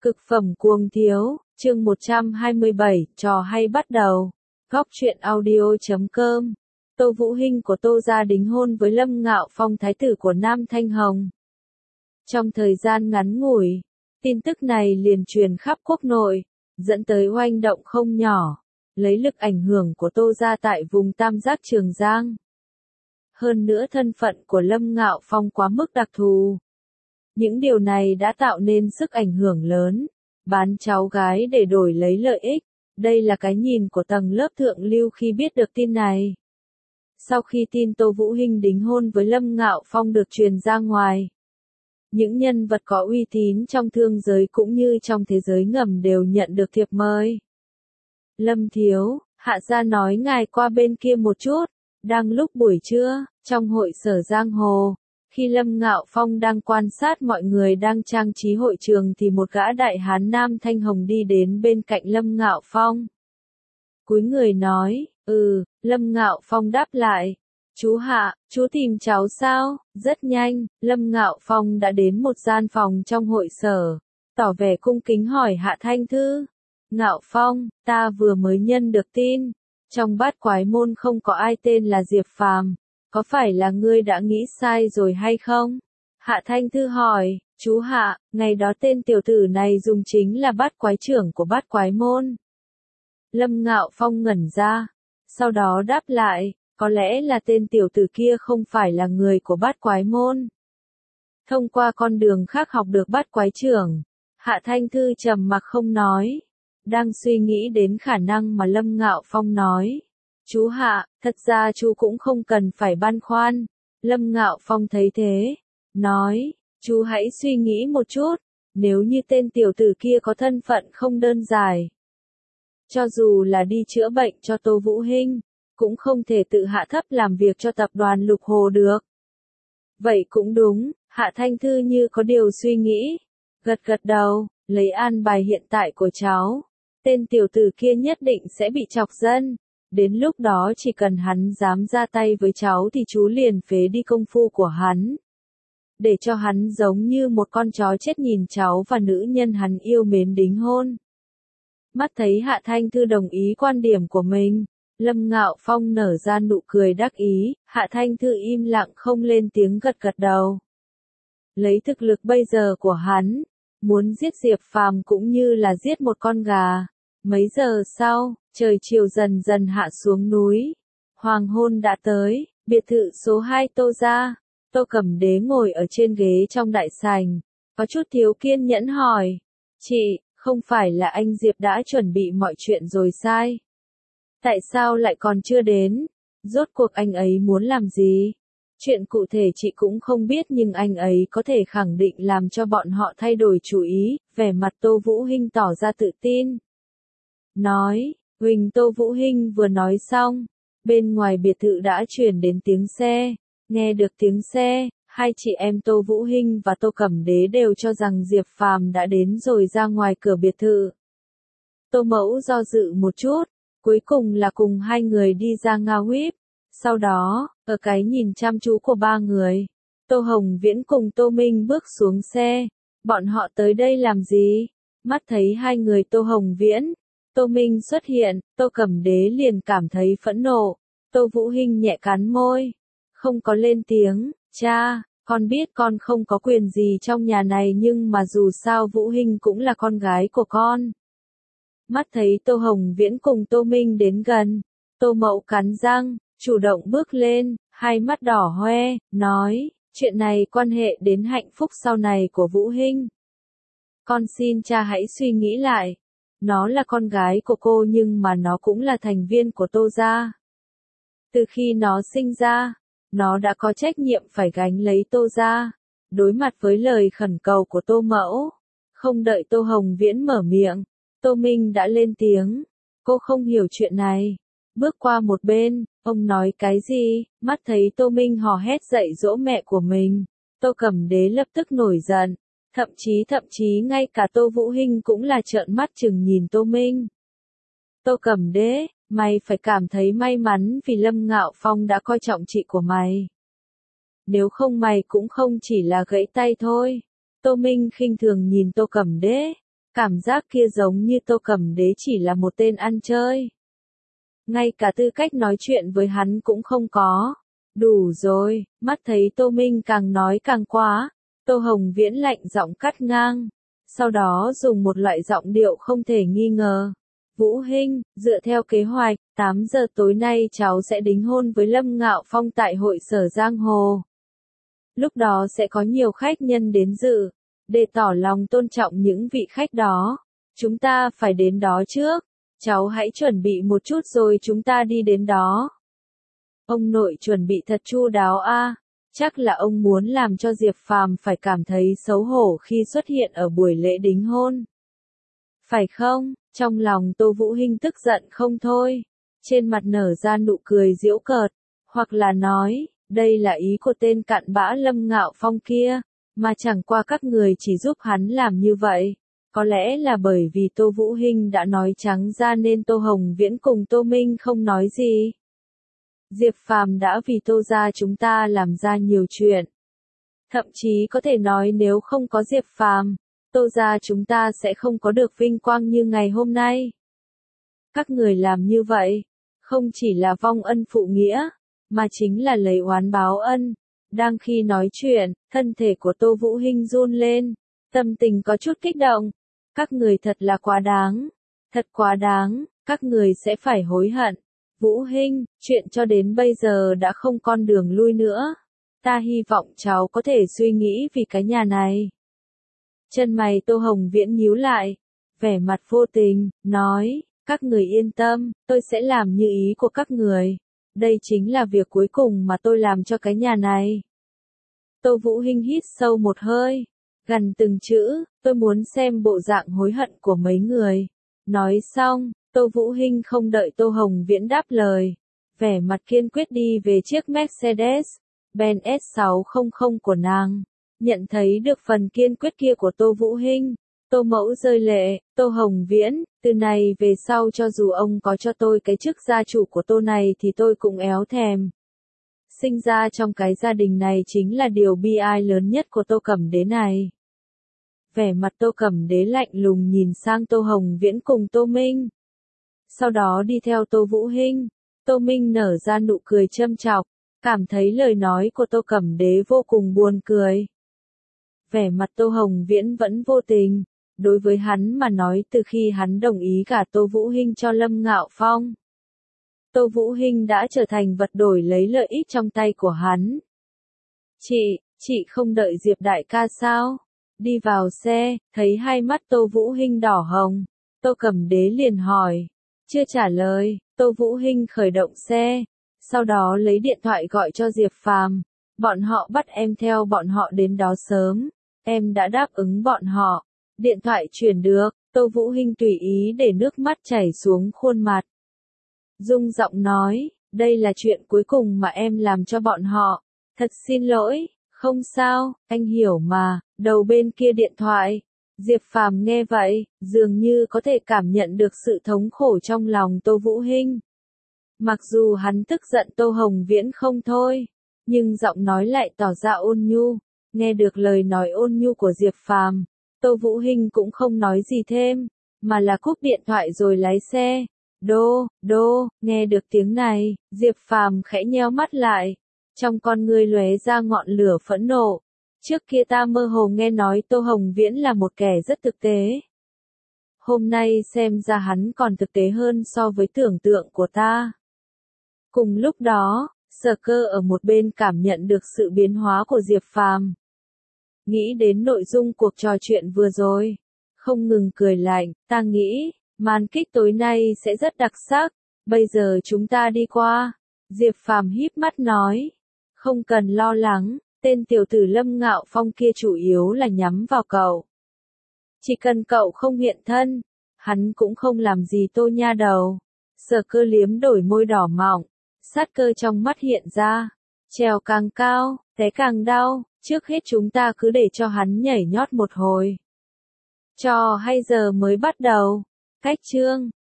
Cực phẩm cuồng thiếu, chương 127, trò hay bắt đầu. Góc truyện audio.com. Tô Vũ Hinh của Tô gia đính hôn với Lâm Ngạo Phong, thái tử của Nam Thanh Hồng. Trong thời gian ngắn ngủi, tin tức này liền truyền khắp quốc nội, dẫn tới oanh động không nhỏ, lấy lực ảnh hưởng của Tô gia tại vùng Tam Giác Trường Giang. Hơn nữa thân phận của Lâm Ngạo Phong quá mức đặc thù. Những điều này đã tạo nên sức ảnh hưởng lớn, bán cháu gái để đổi lấy lợi ích. Đây là cái nhìn của tầng lớp thượng lưu khi biết được tin này. Sau khi tin Tô Vũ Hinh đính hôn với Lâm Ngạo Phong được truyền ra ngoài, những nhân vật có uy tín trong thương giới cũng như trong thế giới ngầm đều nhận được thiệp mời. Lâm thiếu, hạ gia nói ngài qua bên kia một chút. Đang lúc buổi trưa, trong hội sở giang hồ, khi Lâm Ngạo Phong đang quan sát mọi người đang trang trí hội trường thì một gã đại hán Nam Thanh Hồng đi đến bên cạnh Lâm Ngạo Phong. Cúi người nói, Lâm Ngạo Phong đáp lại. Chú Hạ, chú tìm cháu sao? Rất nhanh, Lâm Ngạo Phong đã đến một gian phòng trong hội sở, tỏ vẻ cung kính hỏi Hạ Thanh Thư. Ngạo Phong, ta vừa mới nhận được tin, trong Bát Quái môn không có ai tên là Diệp Phàm. Có phải là ngươi đã nghĩ sai rồi hay không? Hạ Thanh Thư hỏi, chú Hạ, ngày đó tên tiểu tử này dùng chính là bát quái trưởng của Bát Quái môn. Lâm Ngạo Phong ngẩn ra, sau đó đáp lại, có lẽ là tên tiểu tử kia không phải là người của Bát Quái môn. Thông qua con đường khác học được bát quái trưởng, Hạ Thanh Thư trầm mặc không nói, đang suy nghĩ đến khả năng mà Lâm Ngạo Phong nói. Chú Hạ, thật ra chú cũng không cần phải băn khoăn. Lâm Ngạo Phong thấy thế, nói, chú hãy suy nghĩ một chút, nếu như tên tiểu tử kia có thân phận không đơn giản, cho dù là đi chữa bệnh cho Tô Vũ Hinh, cũng không thể tự hạ thấp làm việc cho tập đoàn Lục Hồ được. Vậy cũng đúng, Hạ Thanh Thư như có điều suy nghĩ, gật đầu, lấy an bài hiện tại của cháu, tên tiểu tử kia nhất định sẽ bị chọc dân. Đến lúc đó chỉ cần hắn dám ra tay với cháu thì chú liền phế đi công phu của hắn. Để cho hắn giống như một con chó chết nhìn cháu và nữ nhân hắn yêu mến đính hôn. Mắt thấy Hạ Thanh Thư đồng ý quan điểm của mình, Lâm Ngạo Phong nở ra nụ cười đắc ý, Hạ Thanh Thư im lặng không lên tiếng gật đầu. Lấy thực lực bây giờ của hắn, muốn giết Diệp Phàm cũng như là giết một con gà. Mấy giờ sau, trời chiều dần dần hạ xuống núi. Hoàng hôn đã tới, biệt thự số 2 Tô gia. Tô Cẩm Đế ngồi ở trên ghế trong đại sảnh, có chút thiếu kiên nhẫn hỏi. Chị, không phải là anh Diệp đã chuẩn bị mọi chuyện rồi sai? Tại sao lại còn chưa đến? Rốt cuộc anh ấy muốn làm gì? Chuyện cụ thể chị cũng không biết nhưng anh ấy có thể khẳng định làm cho bọn họ thay đổi chủ ý. Vẻ mặt Tô Vũ Hinh tỏ ra tự tin. Nói, Tô Vũ Hinh vừa nói xong, bên ngoài biệt thự đã truyền đến tiếng xe. Nghe được tiếng xe, hai chị em Tô Vũ Hinh và Tô Cẩm Đế đều cho rằng Diệp Phàm đã đến rồi ra ngoài cửa biệt thự. Tô Mẫu do dự một chút, cuối cùng là cùng hai người đi ra Ngao Huýp. Sau đó, ở cái nhìn chăm chú của ba người, Tô Hồng Viễn cùng Tô Minh bước xuống xe. Bọn họ tới đây làm gì? Mắt thấy hai người Tô Hồng Viễn, Tô Minh xuất hiện, Tô Cẩm Đế liền cảm thấy phẫn nộ. Tô Vũ Hinh nhẹ cắn môi, không có lên tiếng. Cha, con biết con không có quyền gì trong nhà này nhưng mà dù sao Vũ Hinh cũng là con gái của con. Mắt thấy Tô Hồng Viễn cùng Tô Minh đến gần, Tô Mậu cắn răng, chủ động bước lên, hai mắt đỏ hoe, nói, chuyện này quan hệ đến hạnh phúc sau này của Vũ Hinh. Con xin cha hãy suy nghĩ lại. Nó là con gái của cô nhưng mà nó cũng là thành viên của Tô gia. Từ khi nó sinh ra, nó đã có trách nhiệm phải gánh lấy Tô gia. Đối mặt với lời khẩn cầu của Tô Mẫu, không đợi Tô Hồng Viễn mở miệng, Tô Minh đã lên tiếng. Cô không hiểu chuyện này. Bước qua một bên, ông nói cái gì? Mắt thấy Tô Minh hò hét dạy dỗ mẹ của mình, Tô Cẩm Đế lập tức nổi giận. Thậm chí ngay cả Tô Vũ Hinh cũng là trợn mắt chừng nhìn Tô Minh. Tô Cẩm Đế, mày phải cảm thấy may mắn vì Lâm Ngạo Phong đã coi trọng chị của mày. Nếu không mày cũng không chỉ là gãy tay thôi. Tô Minh khinh thường nhìn Tô Cẩm Đế. Cảm giác kia giống như Tô Cẩm Đế chỉ là một tên ăn chơi. Ngay cả tư cách nói chuyện với hắn cũng không có. Đủ rồi, mắt thấy Tô Minh càng nói càng quá. Tô Hồng Viễn lạnh giọng cắt ngang. Sau đó dùng một loại giọng điệu không thể nghi ngờ. Vũ Hinh, dựa theo kế hoạch, 8 giờ tối nay cháu sẽ đính hôn với Lâm Ngạo Phong tại hội sở Giang Hồ. Lúc đó sẽ có nhiều khách nhân đến dự. Để tỏ lòng tôn trọng những vị khách đó, chúng ta phải đến đó trước. Cháu hãy chuẩn bị một chút rồi chúng ta đi đến đó. Ông nội chuẩn bị thật chu đáo a. Chắc là ông muốn làm cho Diệp Phàm phải cảm thấy xấu hổ khi xuất hiện ở buổi lễ đính hôn. Phải không? Trong lòng Tô Vũ Hinh tức giận không thôi. Trên mặt nở ra nụ cười giễu cợt. Hoặc là nói, đây là ý của tên cặn bã Lâm Ngạo Phong kia. Mà chẳng qua các người chỉ giúp hắn làm như vậy. Có lẽ là bởi vì Tô Vũ Hinh đã nói trắng ra nên Tô Hồng Viễn cùng Tô Minh không nói gì. Diệp Phàm đã vì Tô gia chúng ta làm ra nhiều chuyện. Thậm chí có thể nói nếu không có Diệp Phàm, Tô gia chúng ta sẽ không có được vinh quang như ngày hôm nay. Các người làm như vậy, không chỉ là vong ân phụ nghĩa, mà chính là lấy oán báo ân. Đang khi nói chuyện, thân thể của Tô Vũ Hinh run lên, tâm tình có chút kích động. Các người thật là quá đáng, thật quá đáng, các người sẽ phải hối hận. Vũ Hinh, chuyện cho đến bây giờ đã không con đường lui nữa. Ta hy vọng cháu có thể suy nghĩ vì cái nhà này. Chân mày Tô Hồng Viễn nhíu lại, vẻ mặt vô tình, nói, các người yên tâm, tôi sẽ làm như ý của các người. Đây chính là việc cuối cùng mà tôi làm cho cái nhà này. Tô Vũ Hinh hít sâu một hơi, gằn từng chữ, tôi muốn xem bộ dạng hối hận của mấy người. Nói xong, Tô Vũ Hinh không đợi Tô Hồng Viễn đáp lời. Vẻ mặt kiên quyết đi về chiếc Mercedes-Benz S600 của nàng. Nhận thấy được phần kiên quyết kia của Tô Vũ Hinh, Tô Mẫu rơi lệ, Tô Hồng Viễn, từ này về sau cho dù ông có cho tôi cái chức gia chủ của Tô này thì tôi cũng éo thèm. Sinh ra trong cái gia đình này chính là điều bi ai lớn nhất của Tô Cẩm Đế này. Vẻ mặt Tô Cẩm Đế lạnh lùng nhìn sang Tô Hồng Viễn cùng Tô Minh. Sau đó đi theo Tô Vũ Hinh. Tô Minh nở ra nụ cười châm chọc, cảm thấy lời nói của Tô Cẩm Đế vô cùng buồn cười. Vẻ mặt Tô Hồng Viễn vẫn vô tình. Đối với hắn mà nói từ khi hắn đồng ý gả Tô Vũ Hinh cho Lâm Ngạo Phong, Tô Vũ Hinh đã trở thành vật đổi lấy lợi ích trong tay của hắn. Chị không đợi Diệp đại ca sao? Đi vào xe, thấy hai mắt Tô Vũ Hinh đỏ hồng. Tô Cẩm Đế liền hỏi. Chưa trả lời, Tô Vũ Hinh khởi động xe. Sau đó lấy điện thoại gọi cho Diệp Phàm. Bọn họ bắt em theo bọn họ đến đó sớm. Em đã đáp ứng bọn họ. Điện thoại truyền được, Tô Vũ Hinh tùy ý để nước mắt chảy xuống khuôn mặt. Rung giọng nói, đây là chuyện cuối cùng mà em làm cho bọn họ. Thật xin lỗi, không sao, anh hiểu mà. Đầu bên kia điện thoại, Diệp Phàm nghe vậy, dường như có thể cảm nhận được sự thống khổ trong lòng Tô Vũ Hinh. Mặc dù hắn tức giận Tô Hồng Viễn không thôi, nhưng giọng nói lại tỏ ra ôn nhu. Nghe được lời nói ôn nhu của Diệp Phàm, Tô Vũ Hinh cũng không nói gì thêm, mà là cúp điện thoại rồi lái xe. Đô, nghe được tiếng này, Diệp Phàm khẽ nheo mắt lại, trong con ngươi lóe ra ngọn lửa phẫn nộ. Trước kia ta mơ hồ nghe nói Tô Hồng Viễn là một kẻ rất thực tế. Hôm nay xem ra hắn còn thực tế hơn so với tưởng tượng của ta. Cùng lúc đó, Sở Cơ ở một bên cảm nhận được sự biến hóa của Diệp Phàm. Nghĩ đến nội dung cuộc trò chuyện vừa rồi, không ngừng cười lạnh, ta nghĩ, màn kịch tối nay sẽ rất đặc sắc, bây giờ chúng ta đi qua. Diệp Phàm híp mắt nói, không cần lo lắng, tên tiểu tử Lâm Ngạo Phong kia chủ yếu là nhắm vào cậu. Chỉ cần cậu không hiện thân, hắn cũng không làm gì Tô nha đầu. Sở Cơ liếm đổi môi đỏ mọng, sát cơ trong mắt hiện ra, trèo càng cao, té càng đau, trước hết chúng ta cứ để cho hắn nhảy nhót một hồi. Trò hay giờ mới bắt đầu. Cách chương